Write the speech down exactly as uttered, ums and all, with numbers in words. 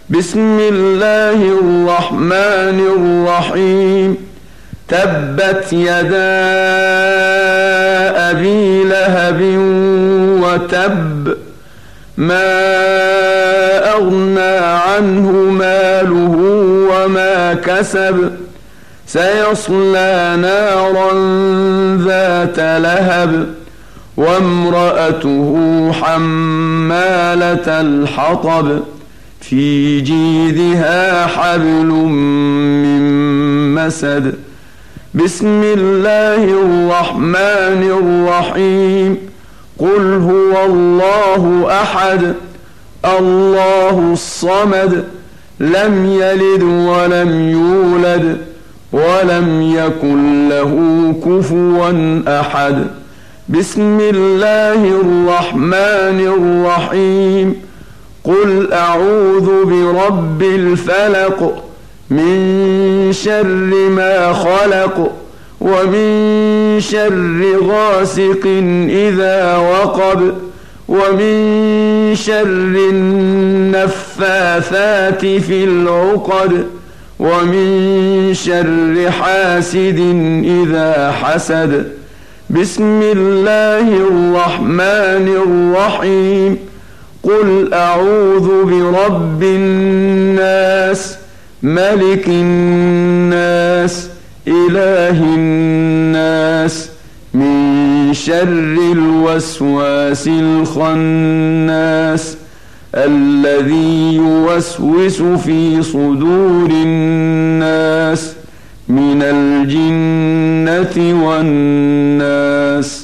بسم الله الرحمن الرحيم. تبت يدا أبي لهب وتب، ما أغنى عنه ماله وما كسب، سيصلى نارا ذات لهب، وامرأته حمالة الحطب، في جيدها حبل من مسد. بسم الله الرحمن الرحيم. قل هو الله أحد، الله الصمد، لم يلد ولم يولد ولم يكن له كفوا أحد. بسم الله الرحمن الرحيم. قل أعوذ برب الفلق، من شر ما خلق، ومن شر غاسق إذا وقب، ومن شر النفاثات في العقد، ومن شر حاسد إذا حسد. بسم الله الرحمن الرحيم. قل أعوذ برب الناس، ملك الناس، إله الناس، من شر الوسواس الخناس، الذي يوسوس في صدور الناس من الجنة والناس.